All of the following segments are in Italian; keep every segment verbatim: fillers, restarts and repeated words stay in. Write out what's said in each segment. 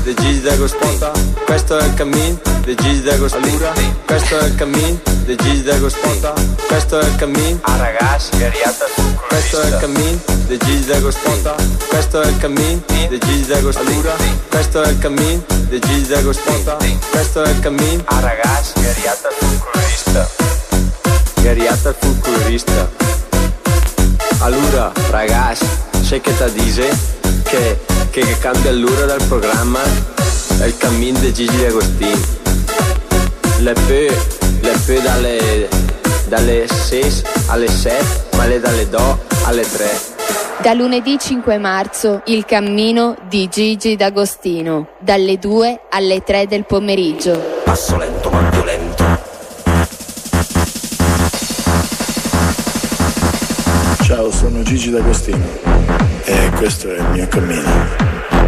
di Gigi D'Agostino. Questo è il cammin di Gigi D'Agostino. Questo è il cammin di Gigi D'Agostino. Questo è il cammin. Ah ragazzi, gariata sul Questo è il cammin di Gigi D'Agostino. Questo è il cammin di Gigi D'Agostino. Questo è il cammin di Gigi D'Agostino. Questo è il cammin. Ah ragazzi, gariata sul colorista. Gariata sul colorista. Allora, ragazzi, sai che ti dice? Che, che, che cambia l'ora del programma è il cammin di Gigi D'Agostino. Le peu, le peu dalle, dalle sei alle sette, ma le dalle due alle tre. Da lunedì cinque marzo il cammino di Gigi D'Agostino, dalle due alle tre del pomeriggio. Passo lento ma violento. Ciao, sono Gigi D'Agostino e questo è il mio cammino.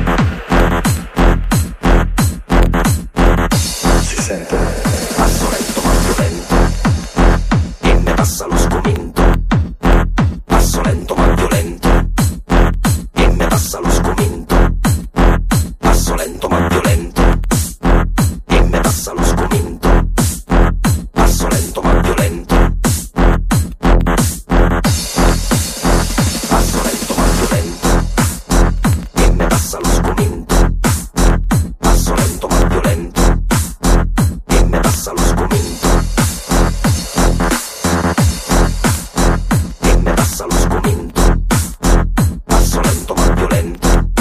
Si sente? Passo lento ma violento e ne passa lo sgomento. Passo lento ma violento e ne passa lo sgomento. Passo lento ma violento e ne passa lo sgomento. Passo lento ma violento. Passo lento ma violento e ne passa lo sgomento. Passo lento ma violento e ne passa lo sgomento. E ne passa lo sgomento. Passo lento ma violento.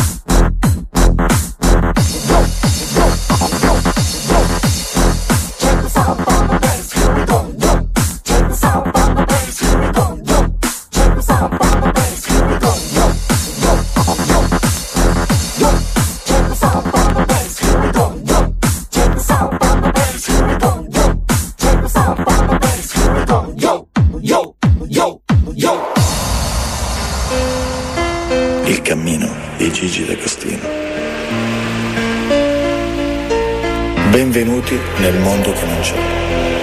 Check this out on the bass, here we go, yo. Check this out on the bass, here we go, yo. Check this out on the bass, here we go, yo. Yo, yo, yo. Check this out on the bass, here we go, yo. Check this out on the bass, here we go, yo. Check this out on the bass, here we go, yo. Yo, yo, yo. Il cammino di Gigi D'Agostino. Benvenuti nel mondo che non c'è.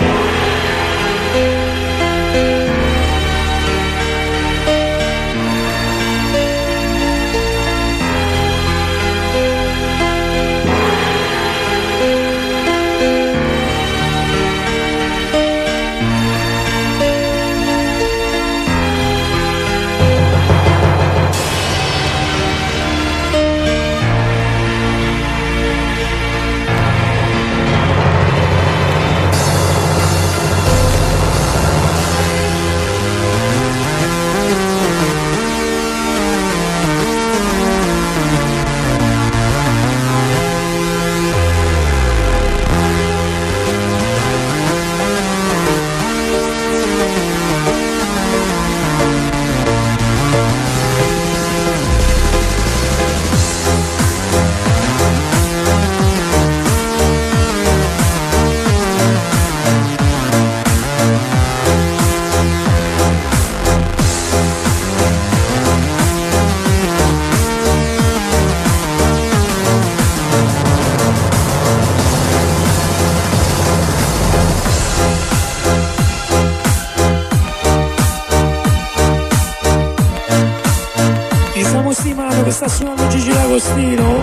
Che sta suonando Gigi D'Agostino.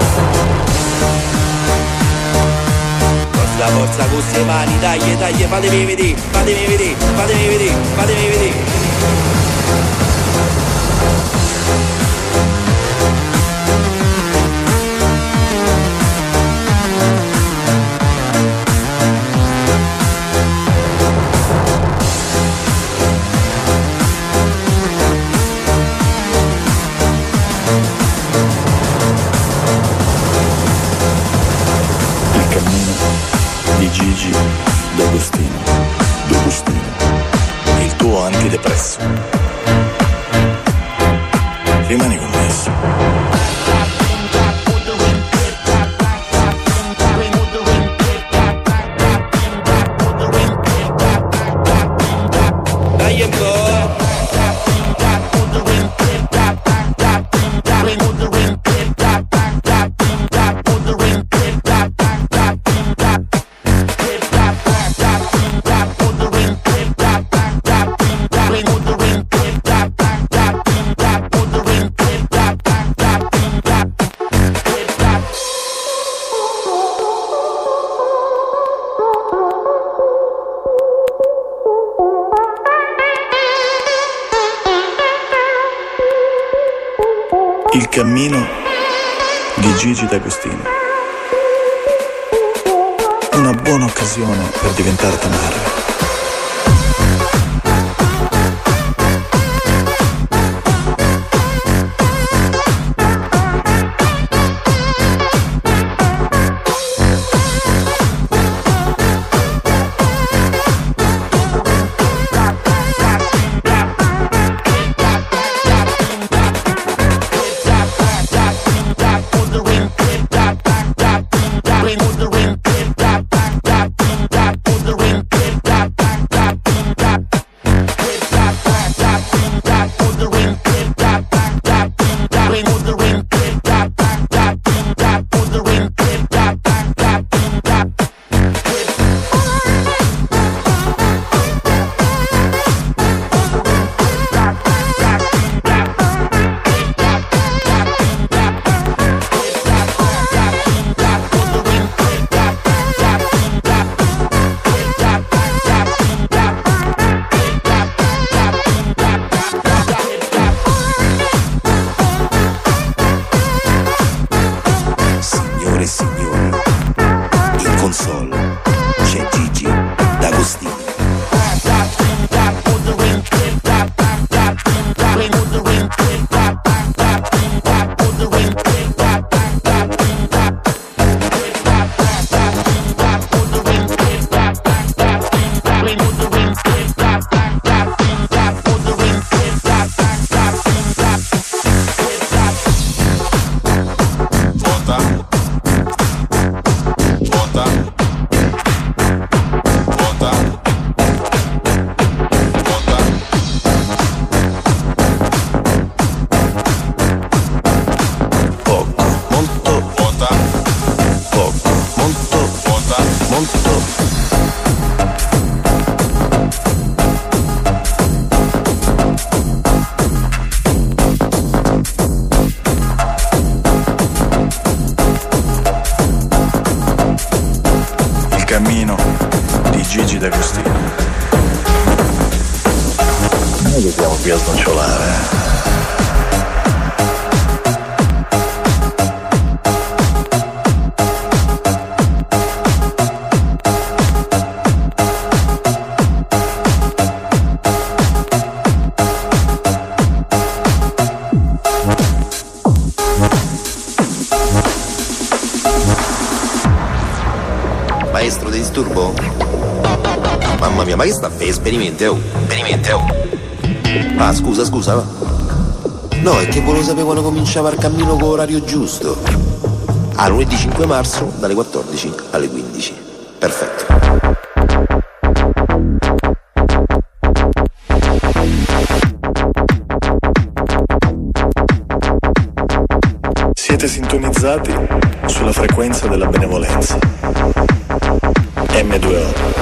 Forza, forza con queste mani, dai, dai, fatemi vedere, fatemi vedere, fatemi vedere, fatemi vedere. Gigi D'Agostino. D'Agostino. Il tuo antidepresso. Rimani connesso. Il cammino di Gigi D'Agostino. Una buona occasione per diventarti madre. Cammino di Gigi D'Agostino. Noi che siamo qui a snocciolare. Maestro di disturbo? Mamma mia, ma che sta a fare? Esperimenti, oh, esperimenti, oh. Ah, scusa, scusa. No, è che volevo sapere quando cominciava il cammino con orario giusto. Ah, lunedì cinque marzo, dalle quattordici alle quindici. Perfetto. Siete sintonizzati sulla frequenza della benevolenza. M due O.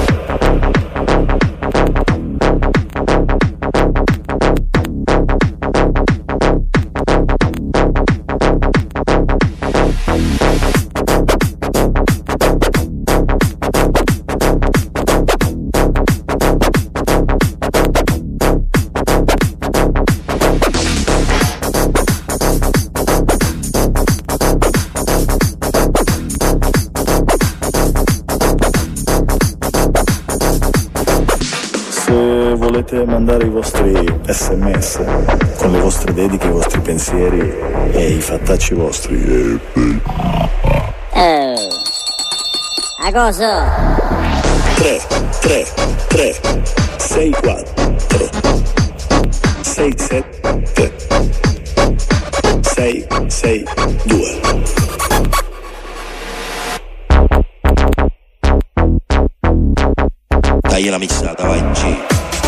Volete mandare i vostri sms con le vostre dediche, i vostri pensieri e i fattacci vostri. Eh, a cosa? tre tre tre sei quattro sei sette sei sei due. Dai la mixata, vai G.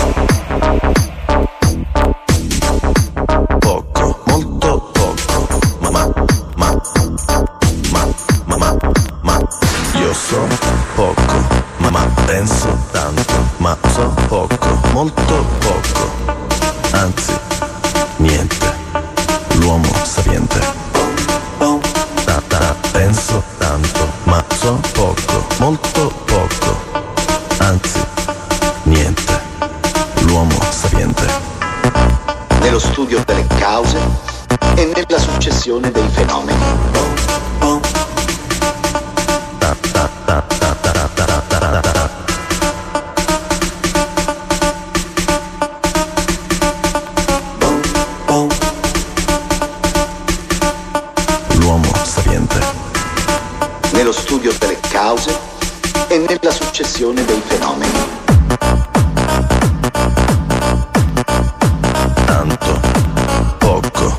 Poco, molto poco, ma ma ma ma ma ma ma io so poco, ma ma penso tanto, ma so poco, molto poco, anzi niente, l'uomo sapiente. Ta ta penso tanto, ma so poco, molto poco, anzi niente, l'uomo sapiente. Nello studio delle cause e nella successione dei fenomeni. L'uomo sapiente. Nello studio delle cause e nella successione dei fenomeni. Tanto, poco,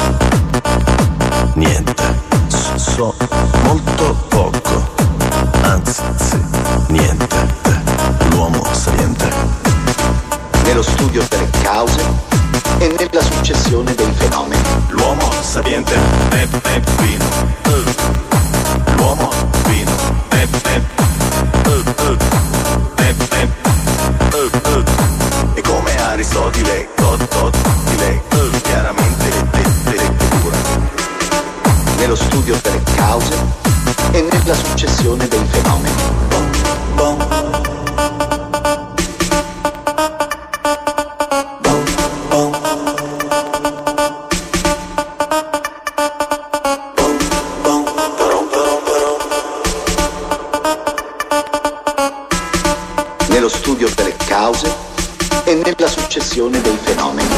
niente. So molto poco, anzi sì, niente. L'uomo sapiente. Nello studio delle cause e nella successione dei fenomeni. L'uomo sapiente è vino. L'uomo vino è e come Aristotele, Totile, chiaramente lettura. Nello studio delle cause e nella successione dei fenomeni. Bom, bom. Nello studio delle cause e nella successione dei fenomeni.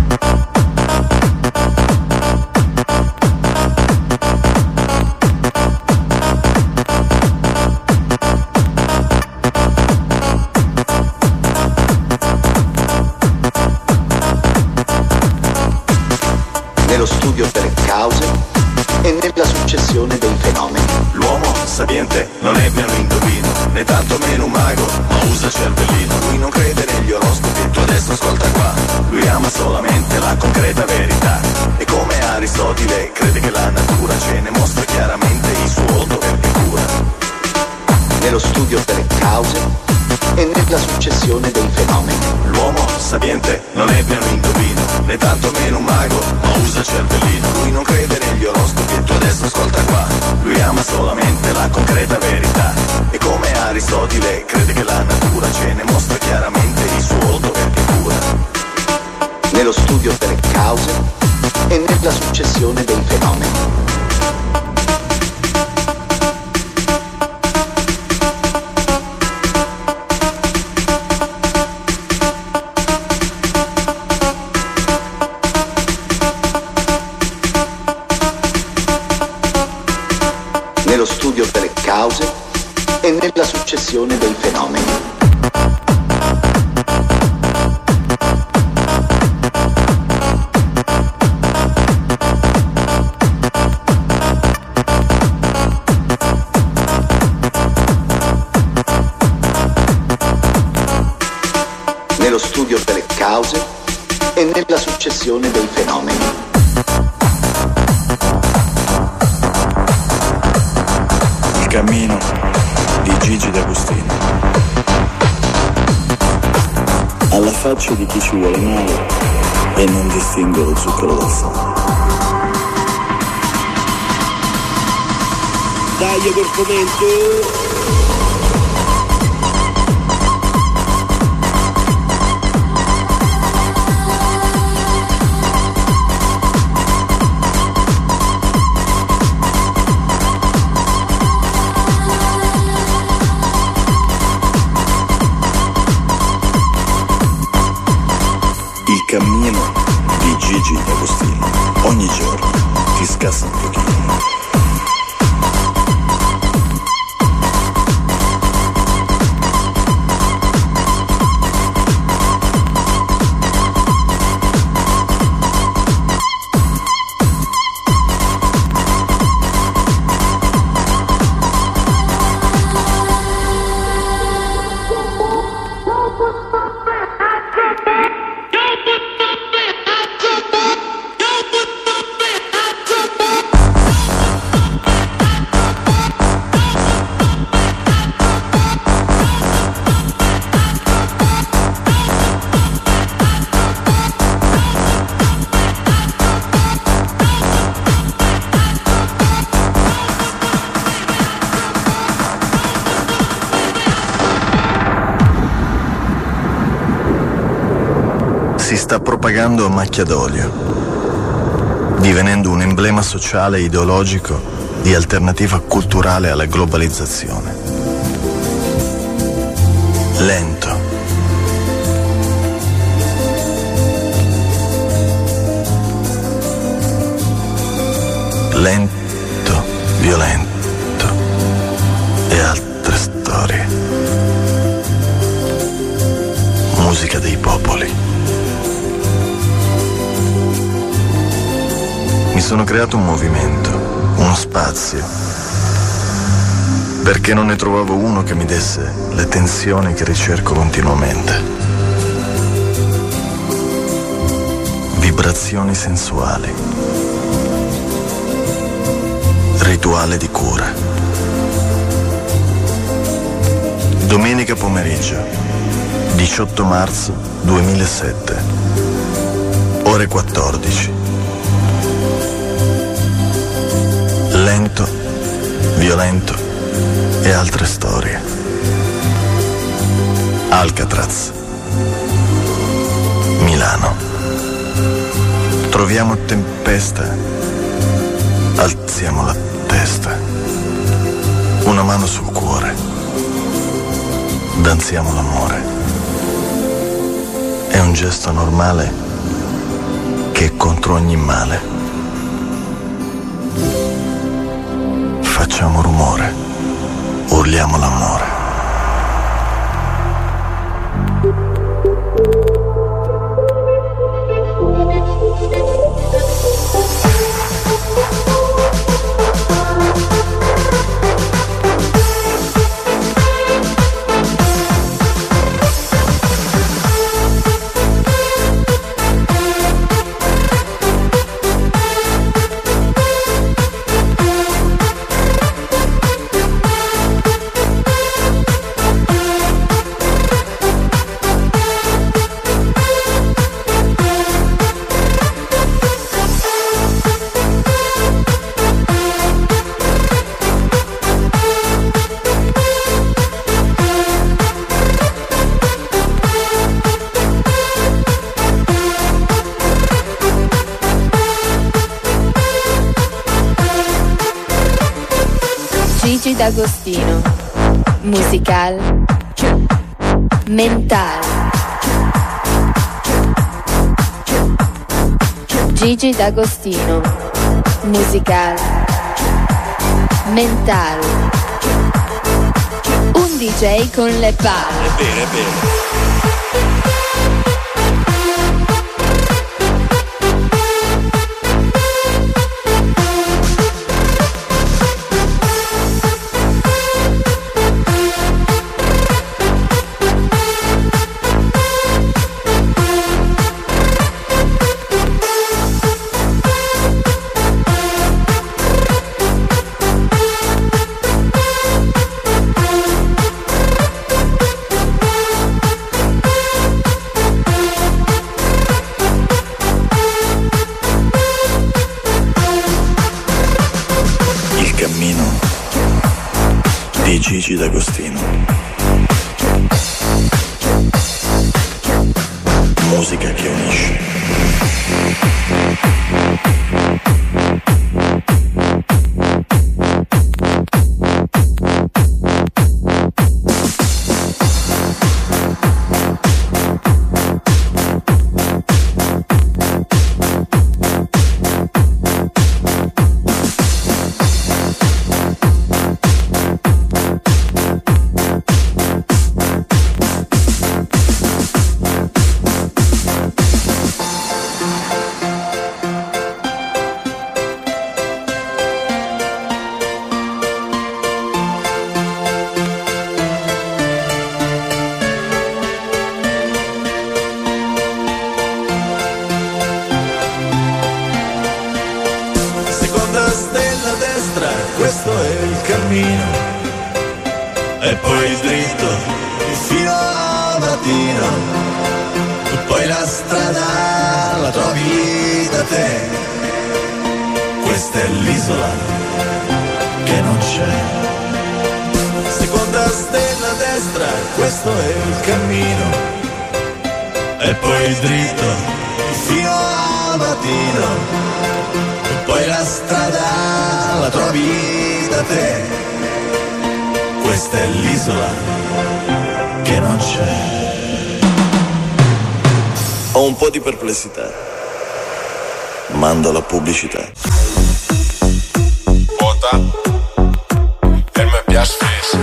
Nello studio delle cause e nella successione dei fenomeni. L'uomo sapiente non è meno indovino, né tanto meno un mago, ma usa cervellino. Lui non crede negli oroscopi, tu adesso ascolta qua. Lui ama solamente la concreta verità. E come Aristotele crede che la natura ce ne mostra chiaramente il suo volto perché cura. Nello studio delle cause e nella successione dei fenomeni. L'uomo sapiente non è meno indovino, né tanto meno un mago, ma usa cervellino. Lui non crede negli oroscopi, tu adesso ascolta qua. Lui ama solamente la concreta verità. E come Aristotele crede che la natura ce ne mostra chiaramente il suo volto perché cura. Nello studio delle cause e nella successione dei fenomeni. Nello studio delle cause e nella successione dei fenomeni. Nello studio delle cause e nella successione dei fenomeni. Il cammino di Gigi D'Agostino. Alla faccia di chi ci vuole male e non distingue lo zucchero dal sale. Dai corpomento! Il cammino di Gigi D'Agostino. Ogni giorno ti scassa un pochino. Si sta propagando a macchia d'olio divenendo un emblema sociale e ideologico di alternativa culturale alla globalizzazione. Lento, lento, violento e altre storie. Musica dei popoli. Mi sono creato un movimento, uno spazio, perché non ne trovavo uno che mi desse le tensioni che ricerco continuamente. Vibrazioni sensuali. Rituale di cura. Domenica pomeriggio, diciotto marzo duemilasette, ore quattordici. Lento, violento e altre storie. Alcatraz, Milano. Troviamo tempesta, alziamo la testa, una mano sul cuore, danziamo l'amore. È un gesto normale che è contro ogni male. Facciamo rumore, urliamo l'amore. Gigi D'Agostino, musical, mental. Gigi D'Agostino, musical, mental. Un D J con le palle. È bene, è bene. Gigi D'Agostino. Musica che unisce. Questo è il cammino e poi dritto fino al mattino, poi la strada la trovi da te. Questa è l'isola che non c'è. Seconda stella a destra, questo è il cammino e poi dritto fino al mattino, poi la strada la trovi da te. Questa è l'isola che non c'è. Ho un po' di perplessità. Mando la pubblicità. Vota per me piace fes.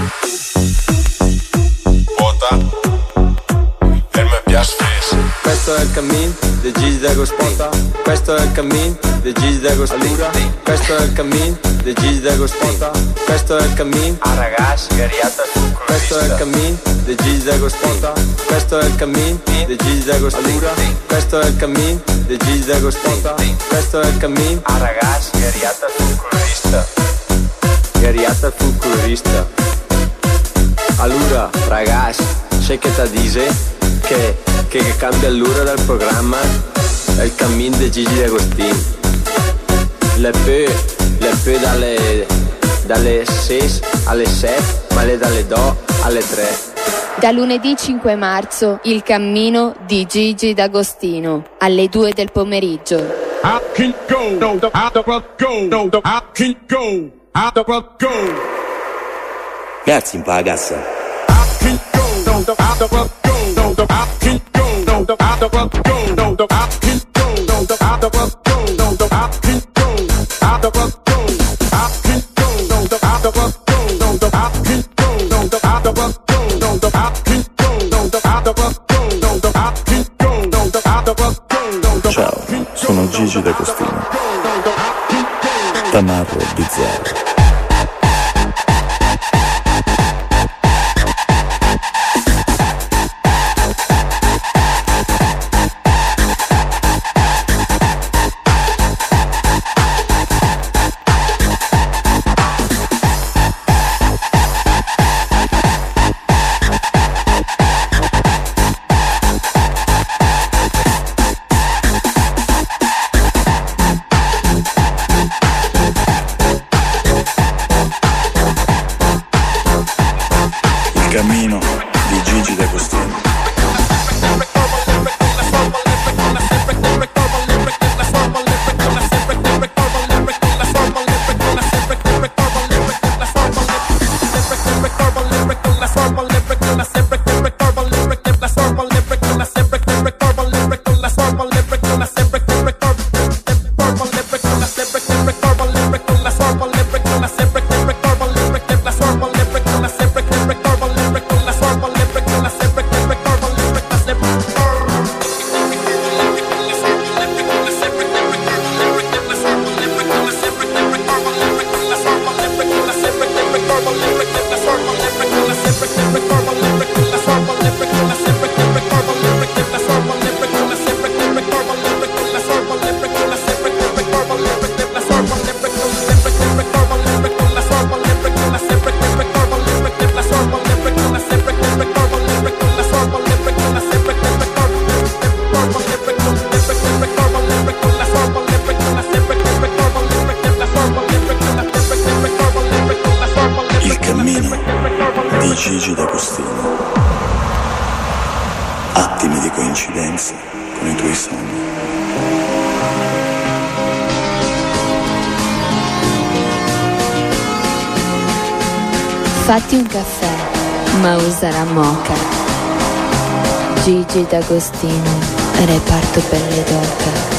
Vota per me piace fes. Questo è il cammin di Gigi D'Agostino. Questo è il cammin di Gigi D'Agostino. Questo è il cammin di Gigi D'Agostino. Questo è il cammin a ragazzi gariata sul Questo è il cammin di Gigi D'Agostino. Questo è il cammin di Gigi D'Agostino. Questo è il cammin di Gigi D'Agostino. Questo è il cammin a ragazzi gariata sul colorista. Gariata sul colorista. Allora, ragazzi, c'è che ti dice che, che, che cambia l'ora del programma è il cammin di Gigi D'Agostino. Le peu, le peu dalle, dalle sei alle sette, ma le dalle due alle tre. Da lunedì cinque marzo il cammino di Gigi D'Agostino alle due del pomeriggio. I can go, no, no, I don't go, no, no, I can go, I don't go. Grazie in pa' cassa. I can go, no, no, I don't go, no, no, I can go, no, no, I don't go, no, no, I can go, no, no, I don't go, no, no, I can go, I don't go, I can go, no, no, I don't go, no, no, I can go, no, no, I don't go. Ciao, sono Gigi D'Agostino. Tamarro bizzarro. Cammino di Gigi D'Agostino. Gigi D'Agostino. Attimi di coincidenza con i tuoi sogni. Fatti un caffè, ma usa la moka. Gigi D'Agostino, reparto pelle d'oca.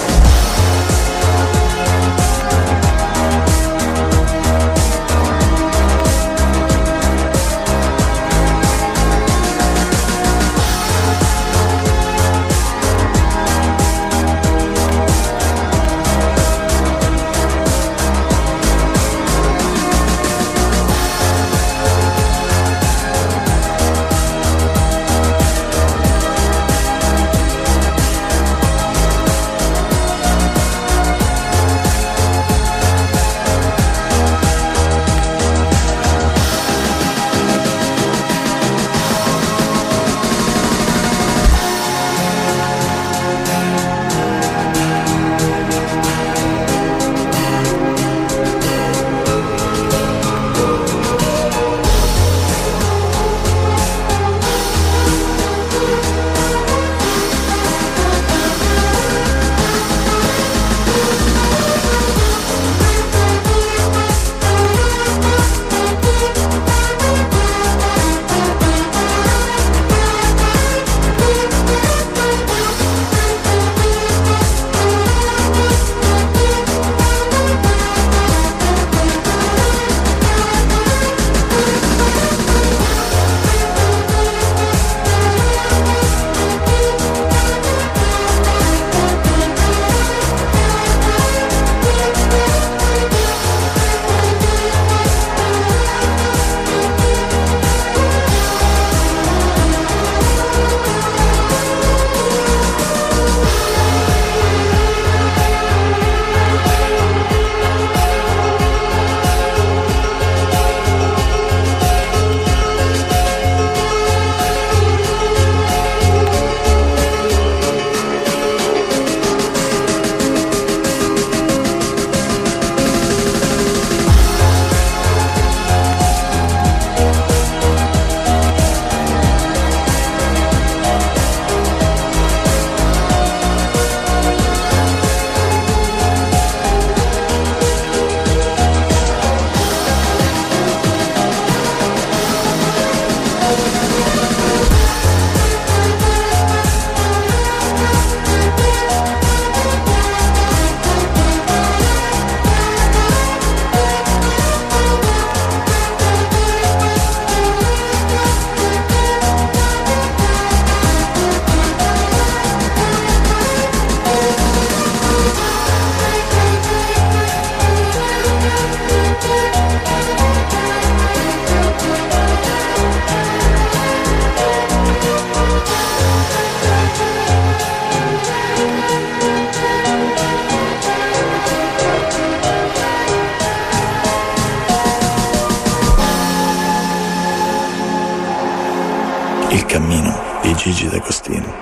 Cammino di Gigi D'Agostino.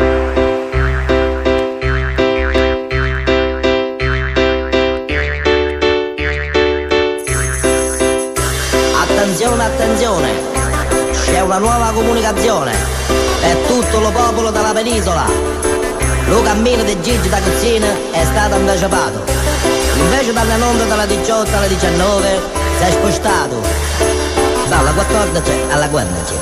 Attenzione, attenzione, c'è una nuova comunicazione per tutto lo popolo della penisola. Lo cammino di Gigi D'Agostino è stato anticipato. Invece dalle onda dalle diciotto alle diciannove si è spostato dalla quattordici alla quindici.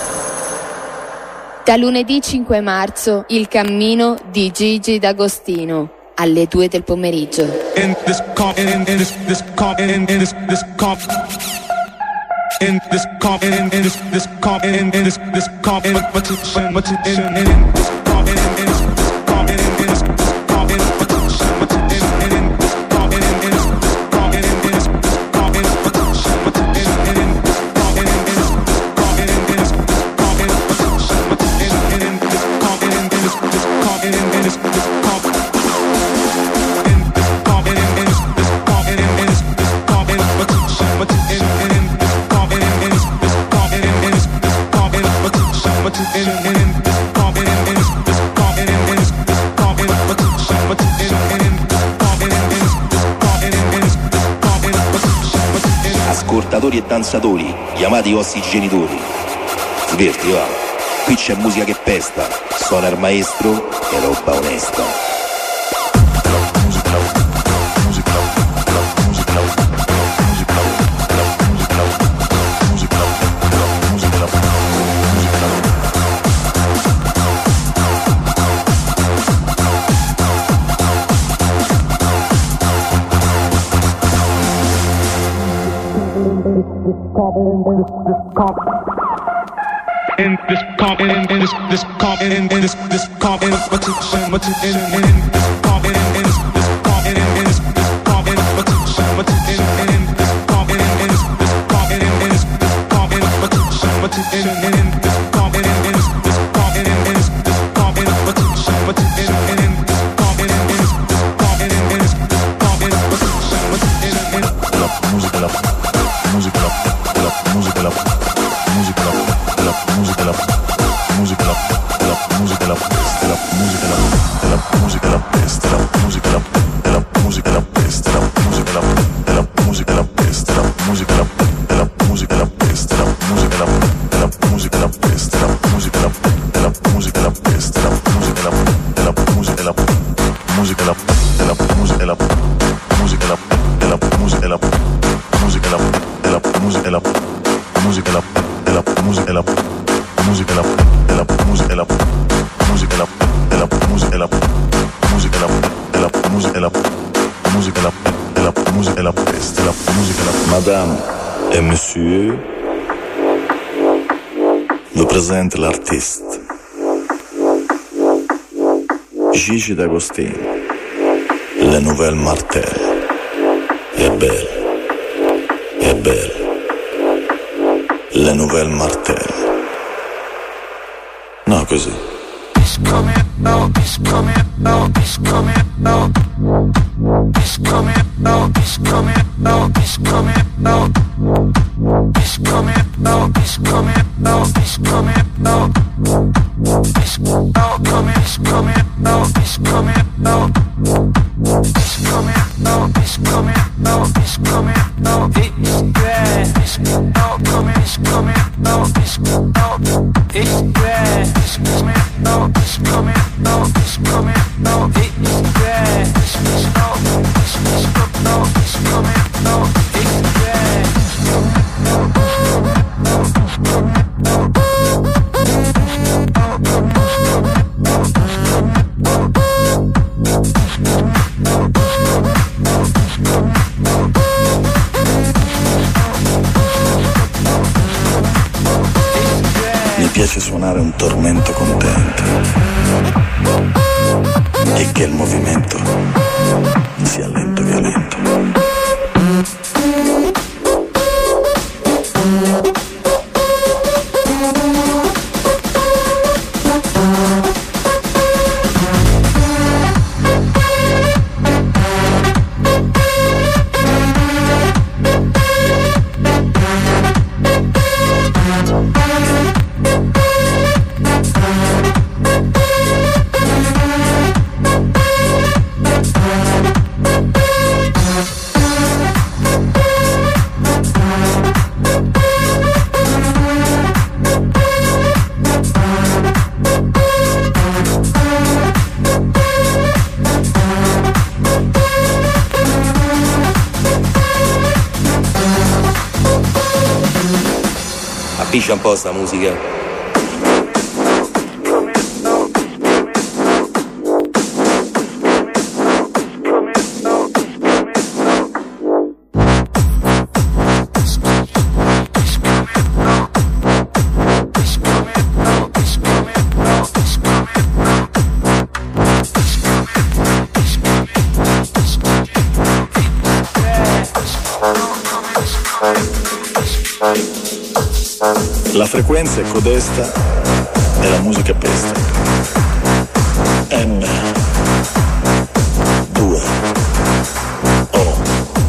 Da lunedì cinque marzo il cammino di Gigi D'Agostino alle due del pomeriggio. In this comp, in, in this, this comp, in, in this, this comp. In this comp, in, in this, this comp, in, in this, this comp, in competition, competition, in this comp, in, in this, this comp, in, in this, this comp, in competition, competition, in this comp, in, in this, this comp, in, in this, this comp, in competition, competition, in this comp, in, in this, this comp, in, in this, this comp, in competition, competition, in this comp, in, in this, this comp, in, in this, this comp. Ascoltatori e danzatori, chiamati i vostri genitori. Sverti, va. Qui c'è musica che pesta, suona il maestro e roba onesta. In this comp, in, in this, this comp, in, in this, this comp, in competition, competition, in this comp, in, in this, this comp, in, in this, this comp, in competition, competition, in this comp, in, in this, this comp, in, in this, this comp, in competition, competition, in this comp, in, in this, this comp, in, in this, this comp, in competition, competition, in this comp, in, in this, this comp, in, in this, this comp, in competition, competition, in la musica, la musica, la musica, la musica, la la musica, la musica, la la musica, la la musica, la la musica, la peste, la musica, la la musica, la peste, la musica, la la musica, la peste, la musica, la la musica, la peste, la musica, la la musica, la peste, la musica, la la musica, la peste, la musica, la la musica, la musica, la la musica, la musica, la la musica, la musica, la la musica, la musica, la la musica, la musica, la la musica, la musica, la la musica, la musica, la la musica, la musica, la la musica, la peste, la musica, la Madame et Monsieur, vous présente l'artiste Gigi D'Agostino, Le Nouvelle Martel. È belle, è belle, Le Nouvelle Martel. No, così. It's coming out, it's coming out, it's coming out. It's coming out, it's coming out, it's coming out. It's coming out, it's coming out, it's coming out. It's out, coming, it's coming out, it's coming out. It's coming out, it's coming out, it's coming out. It's bad, it's out, coming, it's coming out, it's out. It's bad, it's coming out, it's coming out, it's coming out. It's bad, it's out, it's coming out, it's coming out. It's bad, it's coming out, it's coming out. Mi piace suonare un tormento contento e che il movimento sia lento e violento. capisci un po' sta musica? La frequenza è codesta e la musica pesta. M due O.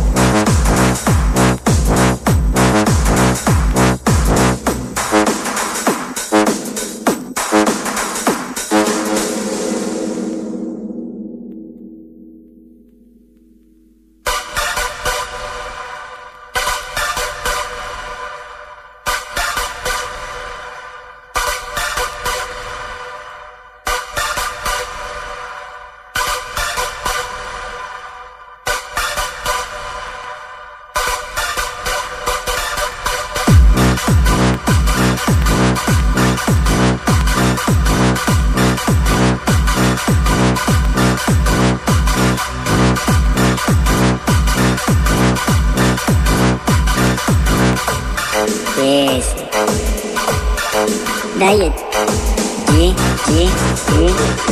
Dai, G, G, G,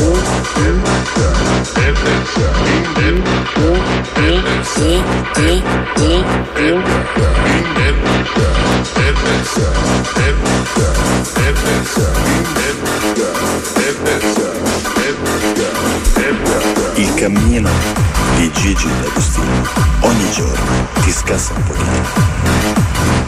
Il cammino di Gigi D'Agostino ogni giorno ti scassa un pochino.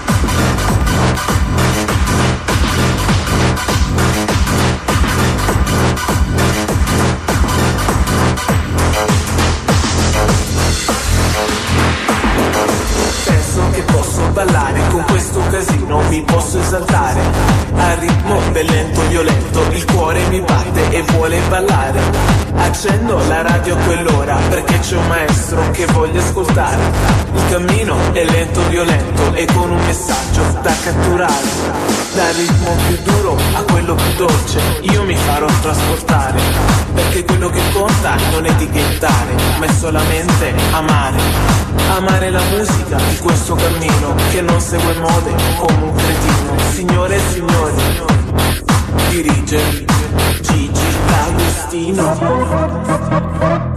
Ballare con questo casino mi posso esaltare. Al ritmo del lento violento il cuore mi batte e vuole ballare. Accendo la radio a quell'ora perché c'è un maestro che voglio ascoltare. Il cammino è lento violento e con un messaggio da catturare. Dal ritmo più duro a quello più dolce io mi farò trasportare, perché quello che conta non è etichettare, ma è solamente amare. Amare la musica di questo cammino che non segue mode come un cretino. Signore e signori, dirige Gigi D'Agostino.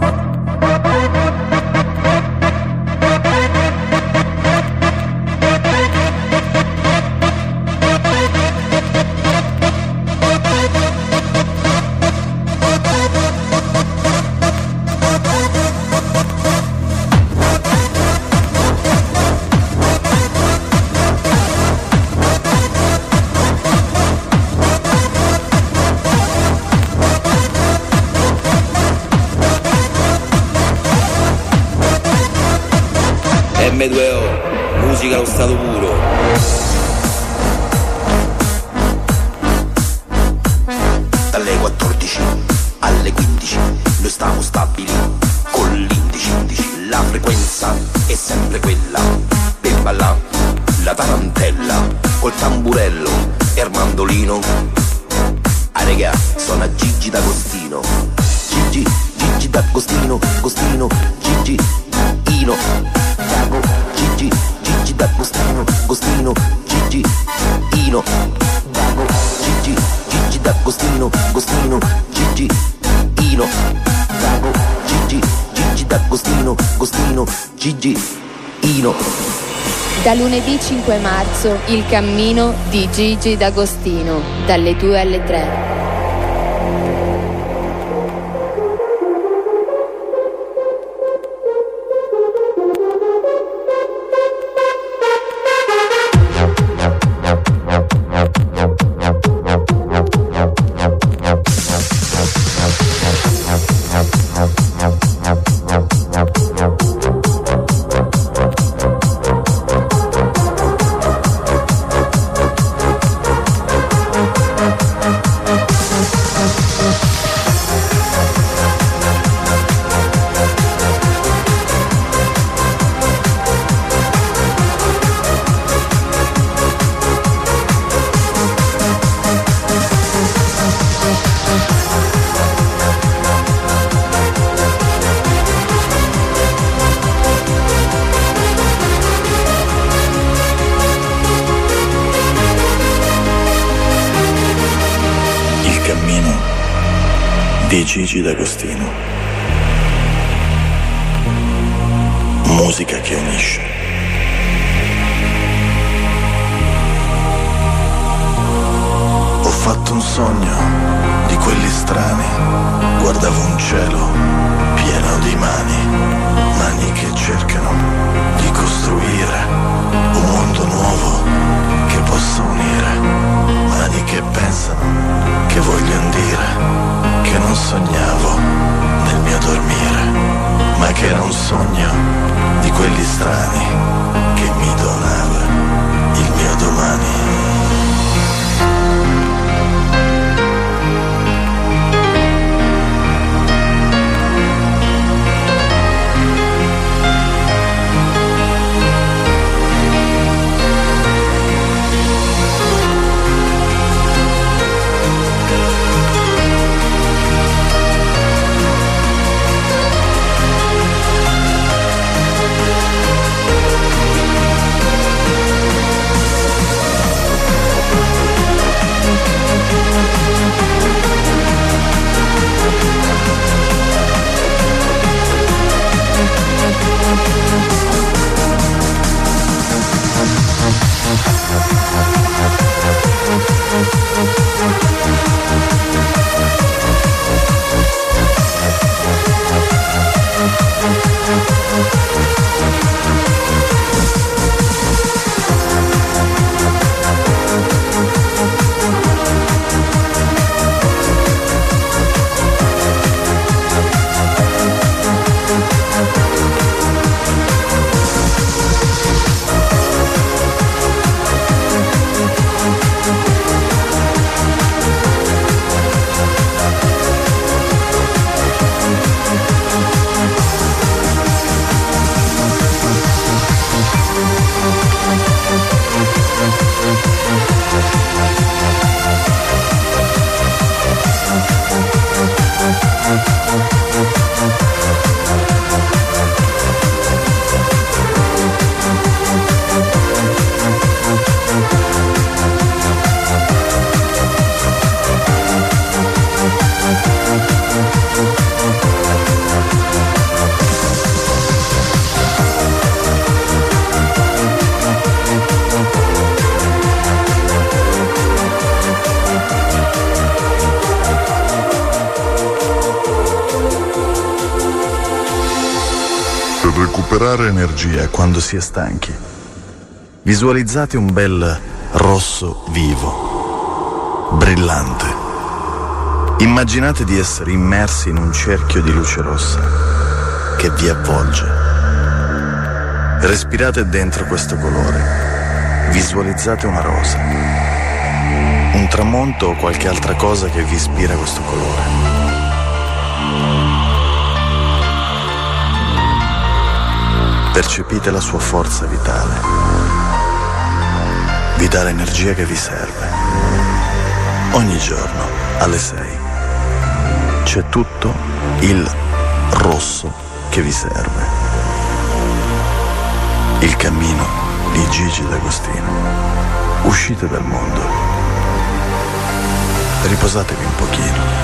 M due O, musica allo stato puro. Dalle quattordici alle quindici noi stiamo stabili con l'indici. La frequenza è sempre quella per ballare la tarantella col tamburello e il mandolino. Ah regà, suona Gigi D'Agostino. Gigi, Gigi D'Agostino, Agostino, Gigi, Ino, Dago, Gigi, Gigi D'Agostino, Agostino, Gigi, Ino, Dago, Gigi, Gigi D'Agostino, Agostino, Gigi, Ino, Dago, Gigi, Gigi D'Agostino, Agostino, Gigi, Ino. Da lunedì cinque marzo il cammino di Gigi D'Agostino, dalle due alle tre. cammino di Gigi D'Agostino. Musica che unisce. Ho fatto un sogno di quelli strani, guardavo un cielo pieno di mani, mani che cercano di costruire un mondo nuovo che possa unire, mani che pensano, che vogliono dire, che non sognavo nel mio dormire, ma che era un sogno di quelli strani che mi donava il mio domani. Recuperare energia quando si è stanchi. Visualizzate un bel rosso vivo, brillante. Immaginate di essere immersi in un cerchio di luce rossa che vi avvolge. Respirate dentro questo colore. Visualizzate una rosa, un tramonto o qualche altra cosa che vi ispira questo colore. Percepite la sua forza vitale. Vi dà l'energia che vi serve. Ogni giorno alle sei c'è tutto il rosso che vi serve. Il cammino di Gigi D'Agostino. Uscite dal mondo. Riposatevi un pochino.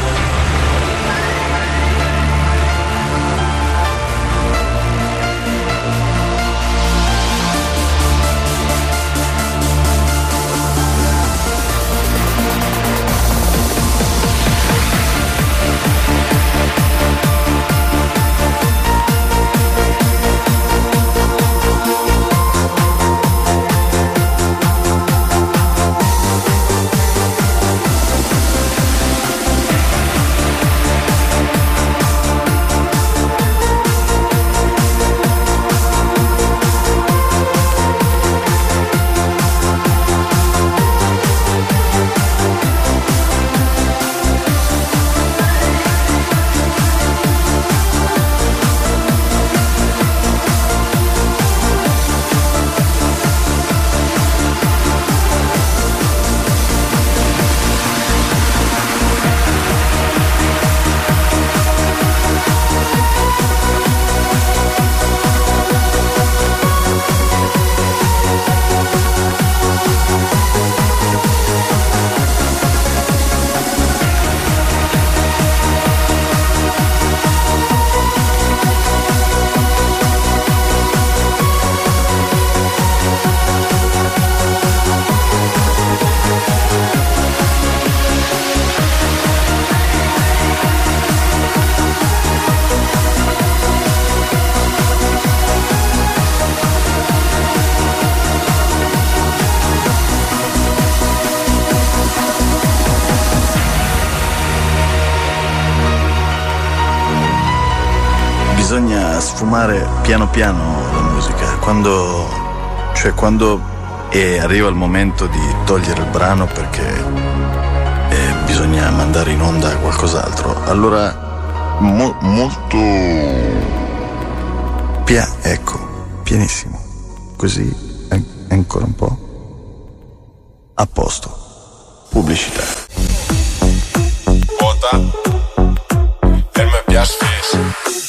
bisogna sfumare piano piano la musica. Quando, cioè quando eh, arriva il momento di togliere il brano perché eh, bisogna mandare in onda qualcos'altro, allora mo- molto pia- ecco, pianissimo, così an- ancora un po'. A posto. Pubblicità. Vota per me piace fes.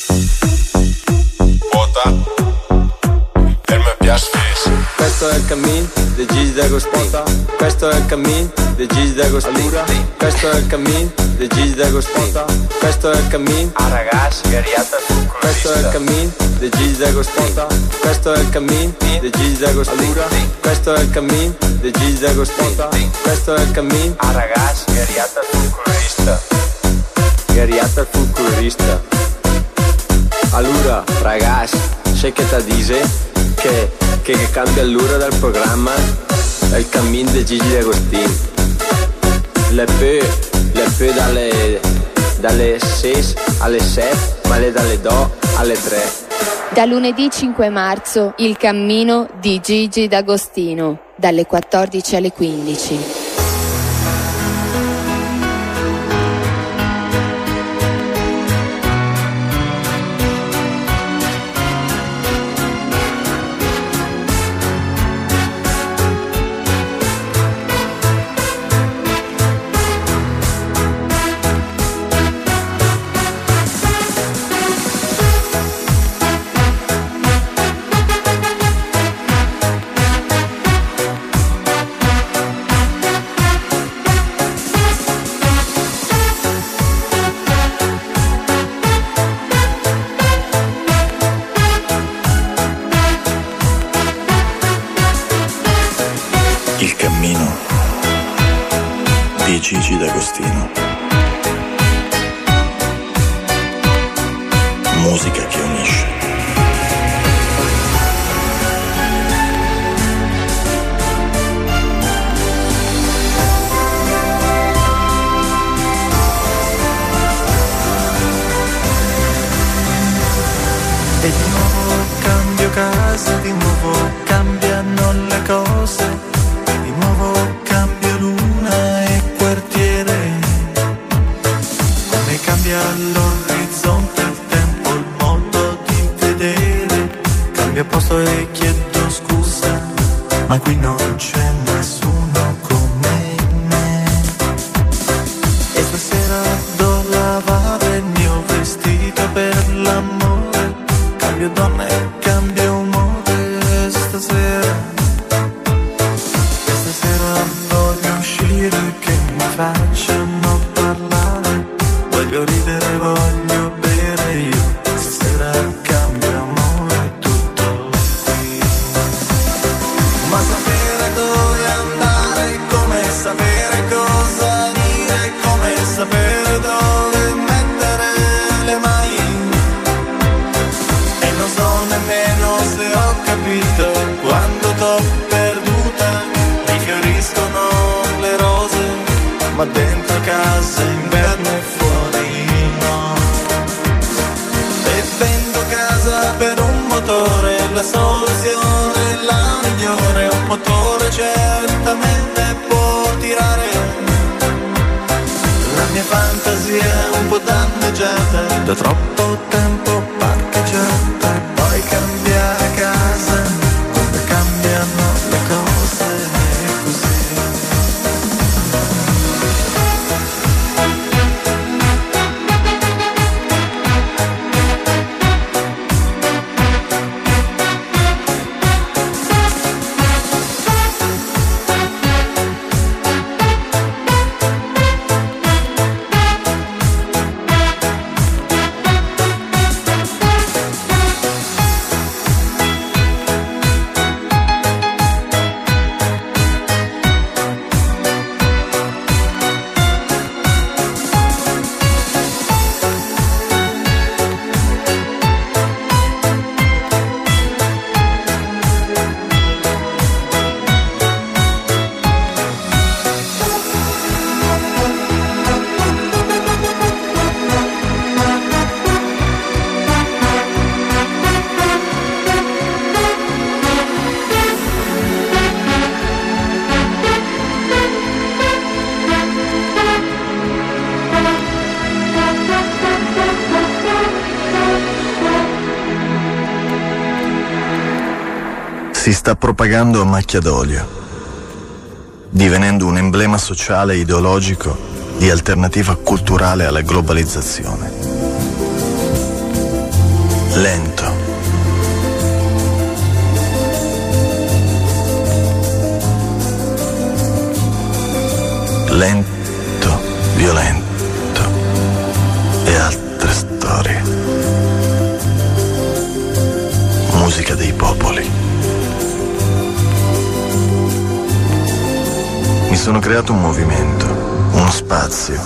Vota per me piace fes. Questo è il cammin di Gigi D'Agostino. Questo è il cammin di Gigi D'Agostino. Questo è il cammin di Gigi D'Agostino. Questo è il cammin. Ah ragazzi, gariata sul Questo è il cammin di Gigi D'Agostino. Questo è il cammin di Gigi D'Agostino. Questo è il cammin di Gigi D'Agostino. Questo è il cammin. Ah ragazzi, gariata sul colorista. Gariata sul colorista. Allora, ragazzi, sai che ti dice che, che, che cambia l'ora del programma è il cammin di Gigi D'Agostino. Le peu, le peu dalle, dalle sei alle sette, ma le dalle due alle tre. Da lunedì cinque marzo il cammino di Gigi D'Agostino, dalle quattordici alle quindici. Gigi D'Agostino. Musica che unisce. E di nuovo cambio casa, di nuovo cambiano le cose, di nuovo cambio luna e quartiere. Come cambia l'orizzonte, il tempo, il modo di vedere. Cambio posto e chiedo scusa, ma qui non c'è nessuno come me. E stasera do lavare il mio vestito per l'amore. Cambio donna e cambio umore stasera. E stasera voglio uscire, che mi facciano parlare. Voglio ridere, voglio bere io. Stasera cambio amore, tutto qui. Ma sapere dove andare, come sapere cosa dire, come sapere dove mettere le mani. E non so nemmeno se ho capito quando t'ho perduta. Rifioriscono le rose, ma dentro casa inverno e fuori no. E vendo casa per un motore, la soluzione è la migliore. Un motore certamente può tirare. La mia fantasia è un po' danneggiata da troppo tempo parcheggiata. E poi cambiare casa, come cambiano le cose, è così. si sta propagando a macchia d'olio, divenendo un emblema sociale e ideologico di alternativa culturale alla globalizzazione. Lento, lento, violento e altre storie. Musica dei popoli. Mi sono creato un movimento, uno spazio,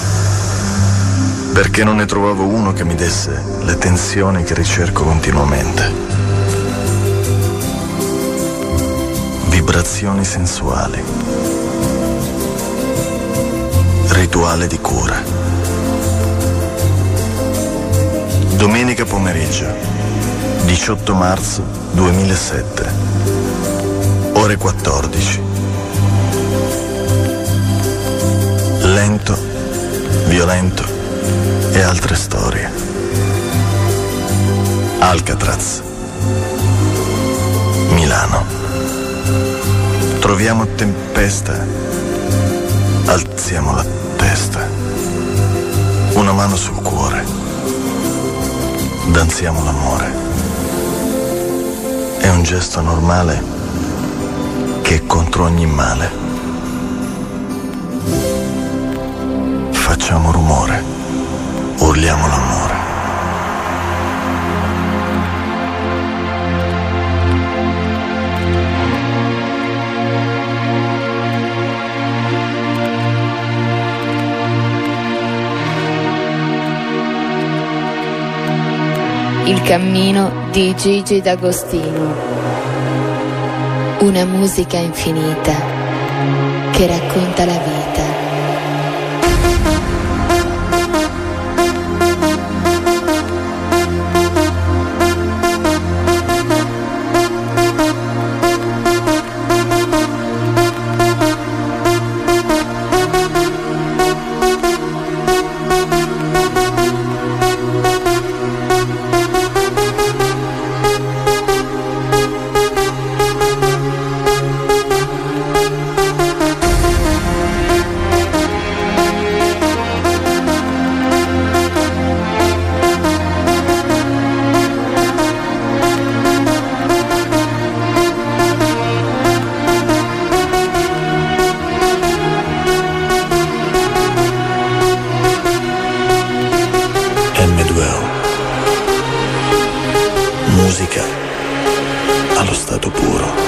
perché non ne trovavo uno che mi desse le tensioni che ricerco continuamente. Vibrazioni sensuali. Rituale di cura. Domenica pomeriggio, diciotto marzo duemilasette, ore quattordici. Lento, violento e altre storie. Alcatraz, Milano. Troviamo tempesta, alziamo la testa, una mano sul cuore, danziamo l'amore. È un gesto normale che è contro ogni male. Facciamo rumore, urliamo l'amore. Il cammino di Gigi D'Agostino. Una musica infinita che racconta la vita. Musica allo stato puro.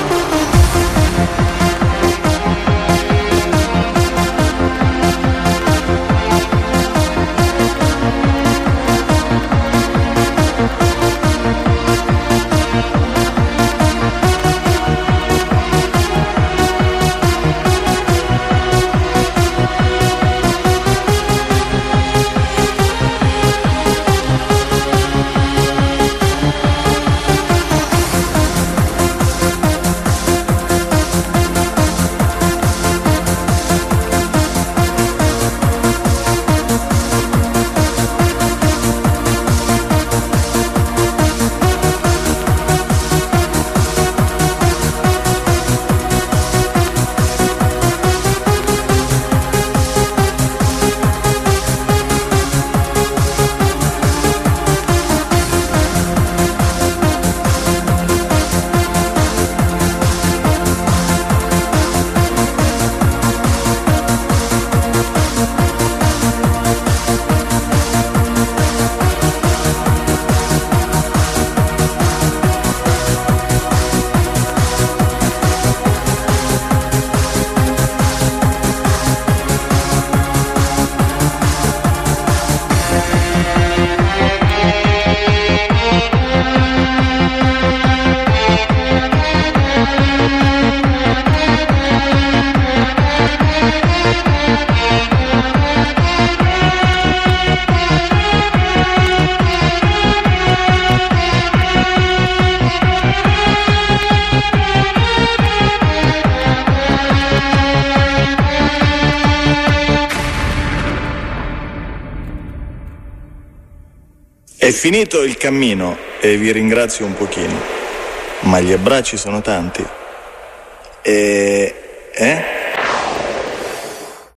È finito il cammino e vi ringrazio un pochino. ma gli abbracci sono tanti. E... eh?